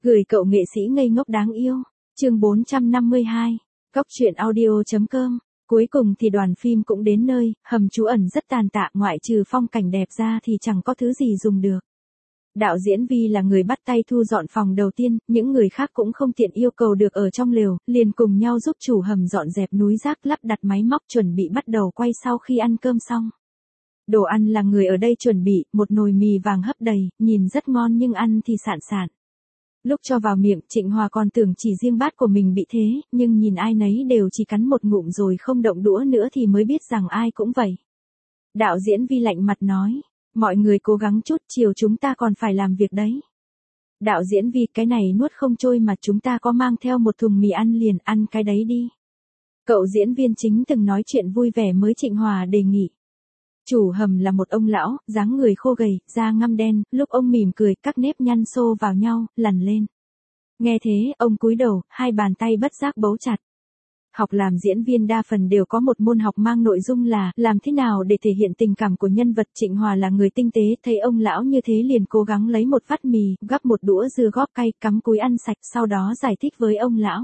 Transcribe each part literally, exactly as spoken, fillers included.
Gửi cậu nghệ sĩ ngây ngốc đáng yêu. Chương bốn trăm năm mươi hai. Góc truyện audio.com. Cuối cùng thì đoàn phim cũng đến nơi, hầm trú ẩn rất tàn tạ, ngoại trừ phong cảnh đẹp ra thì chẳng có thứ gì dùng được. Đạo diễn Vi là người bắt tay thu dọn phòng đầu tiên, những người khác cũng không tiện yêu cầu được ở trong lều, liền cùng nhau giúp chủ hầm dọn dẹp núi rác, lắp đặt máy móc chuẩn bị bắt đầu quay sau khi ăn cơm xong. Đồ ăn là người ở đây chuẩn bị, một nồi mì vàng hấp đầy, nhìn rất ngon nhưng ăn thì sạn sạn. Lúc cho vào miệng, Trịnh Hòa còn tưởng chỉ riêng bát của mình bị thế, nhưng nhìn ai nấy đều chỉ cắn một ngụm rồi không động đũa nữa thì mới biết rằng ai cũng vậy. Đạo diễn Vi lạnh mặt nói, mọi người cố gắng chút, chiều chúng ta còn phải làm việc đấy. Đạo diễn Vi, cái này nuốt không trôi mà chúng ta có mang theo một thùng mì ăn liền, ăn cái đấy đi. Cậu diễn viên chính từng nói chuyện vui vẻ mới Trịnh Hòa đề nghị. Chủ hầm là một ông lão, dáng người khô gầy, da ngăm đen, lúc ông mỉm cười, các nếp nhăn xô vào nhau, lằn lên. Nghe thế, ông cúi đầu, hai bàn tay bất giác bấu chặt. Học làm diễn viên đa phần đều có một môn học mang nội dung là làm thế nào để thể hiện tình cảm của nhân vật. Trịnh Hòa là người tinh tế, thấy ông lão như thế liền cố gắng lấy một vắt mì, gắp một đũa dưa góp cay, cắm cúi ăn sạch, sau đó giải thích với ông lão.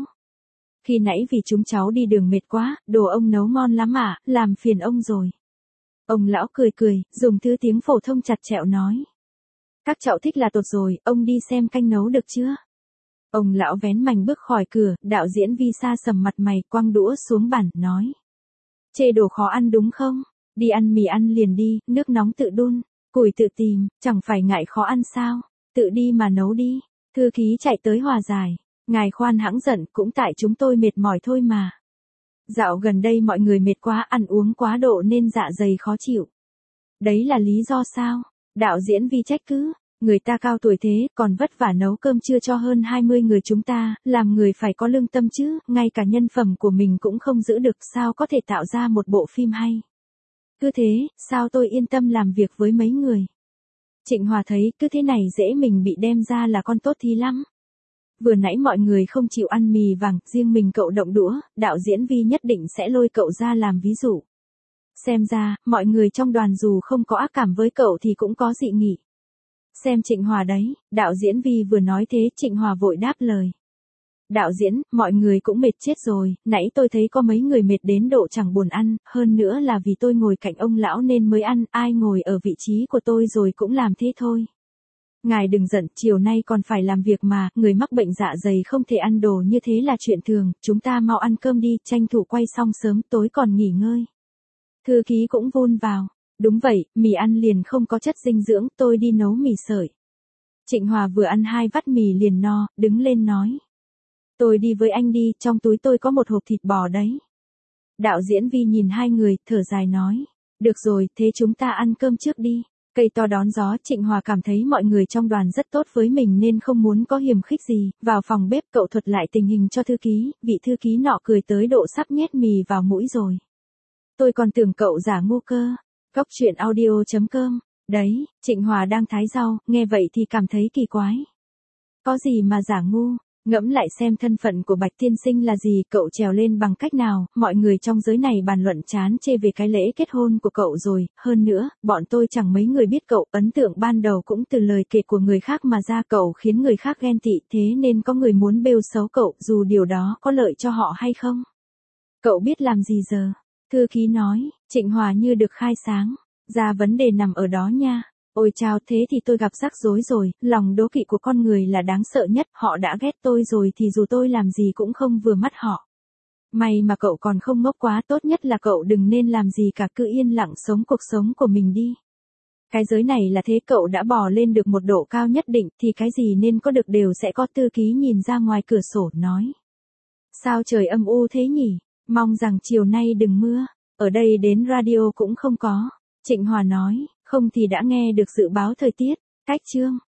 Khi nãy vì chúng cháu đi đường mệt quá, đồ ông nấu ngon lắm ạ, à, làm phiền ông rồi. Ông lão cười cười, dùng thứ tiếng phổ thông chặt chẹo nói. Các cháu thích là tốt rồi, ông đi xem canh nấu được chưa? Ông lão vén mành bước khỏi cửa, đạo diễn Vi sa sầm mặt mày, quăng đũa xuống bàn, nói. Chê đồ khó ăn đúng không? Đi ăn mì ăn liền đi, nước nóng tự đun, củi tự tìm, chẳng phải ngại khó ăn sao? Tự đi mà nấu đi. Thư ký chạy tới hòa giải. Ngài khoan hãng giận, cũng tại chúng tôi mệt mỏi thôi mà. Dạo gần đây mọi người mệt quá, ăn uống quá độ nên dạ dày khó chịu. Đấy là lý do sao? Đạo diễn Vi trách cứ. Người ta cao tuổi thế, còn vất vả nấu cơm trưa cho hơn hai mươi người chúng ta, làm người phải có lương tâm chứ, ngay cả nhân phẩm của mình cũng không giữ được, sao có thể tạo ra một bộ phim hay. Cứ thế, sao tôi yên tâm làm việc với mấy người. Trịnh Hòa thấy, cứ thế này dễ mình bị đem ra là con tốt thì lắm. Vừa nãy mọi người không chịu ăn mì vàng, riêng mình cậu động đũa, đạo diễn Vi nhất định sẽ lôi cậu ra làm ví dụ. Xem ra, mọi người trong đoàn dù không có ác cảm với cậu thì cũng có dị nghị. Xem Trịnh Hòa đấy, đạo diễn Vi vừa nói thế, Trịnh Hòa vội đáp lời. Đạo diễn, mọi người cũng mệt chết rồi, nãy tôi thấy có mấy người mệt đến độ chẳng buồn ăn, hơn nữa là vì tôi ngồi cạnh ông lão nên mới ăn, ai ngồi ở vị trí của tôi rồi cũng làm thế thôi. Ngài đừng giận, chiều nay còn phải làm việc mà, người mắc bệnh dạ dày không thể ăn đồ như thế là chuyện thường, chúng ta mau ăn cơm đi, tranh thủ quay xong sớm, tối còn nghỉ ngơi. Thư ký cũng vun vào. Đúng vậy, mì ăn liền không có chất dinh dưỡng, tôi đi nấu mì sợi. Trịnh Hòa vừa ăn hai vắt mì liền no, đứng lên nói. Tôi đi với anh đi, trong túi tôi có một hộp thịt bò đấy. Đạo diễn Vi nhìn hai người, thở dài nói. Được rồi, thế chúng ta ăn cơm trước đi. Cây to đón gió, Trịnh Hòa cảm thấy mọi người trong đoàn rất tốt với mình nên không muốn có hiềm khích gì. Vào phòng bếp cậu thuật lại tình hình cho thư ký, vị thư ký nọ cười tới độ sắp nhét mì vào mũi rồi. Tôi còn tưởng cậu giả ngu cơ. Góc truyện audio.com. Đấy, Trịnh Hòa đang thái rau, nghe vậy thì cảm thấy kỳ quái. Có gì mà giả ngu, ngẫm lại xem thân phận của Bạch Tiên Sinh là gì, cậu trèo lên bằng cách nào, mọi người trong giới này bàn luận chán chê về cái lễ kết hôn của cậu rồi, hơn nữa, bọn tôi chẳng mấy người biết cậu, ấn tượng ban đầu cũng từ lời kể của người khác mà ra, cậu khiến người khác ghen tị, thế nên có người muốn bêu xấu cậu, dù điều đó có lợi cho họ hay không. Cậu biết làm gì giờ? Thư ký nói. Trịnh Hòa như được khai sáng. Ra vấn đề nằm ở đó nha. Ôi chao, thế thì tôi gặp rắc rối rồi, lòng đố kỵ của con người là đáng sợ nhất, họ đã ghét tôi rồi thì dù tôi làm gì cũng không vừa mắt họ. May mà cậu còn không ngốc quá, tốt nhất là cậu đừng nên làm gì cả, cứ yên lặng sống cuộc sống của mình đi. Cái giới này là thế, cậu đã bò lên được một độ cao nhất định thì cái gì nên có được đều sẽ có. Thư ký nhìn ra ngoài cửa sổ nói. Sao trời âm u thế nhỉ, mong rằng chiều nay đừng mưa. Ở đây đến radio cũng không có. Trịnh Hòa nói, không thì đã nghe được dự báo thời tiết. Cách chương.